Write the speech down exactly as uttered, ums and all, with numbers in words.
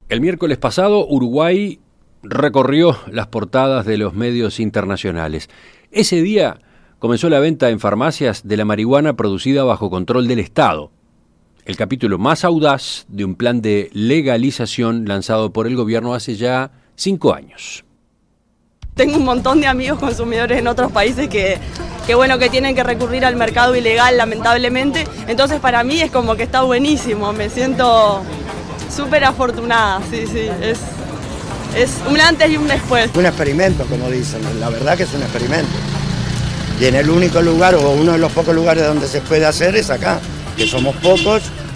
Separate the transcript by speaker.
Speaker 1: El miércoles pasado, Uruguay recorrió las portadas de los medios internacionales. Ese día comenzó la venta en farmacias de la marihuana producida bajo control del Estado. El capítulo más audaz de un plan de legalización lanzado por el gobierno hace ya cinco años.
Speaker 2: Tengo un montón de amigos consumidores en otros países que, que bueno, que tienen que recurrir al mercado ilegal, lamentablemente. Entonces para mí es como que está buenísimo, me siento súper afortunada, sí, sí, es, es un antes y un después.
Speaker 3: Un experimento, como dicen, la verdad que es un experimento. Y en el único lugar, o uno de los pocos lugares donde se puede hacer es acá, que somos pocos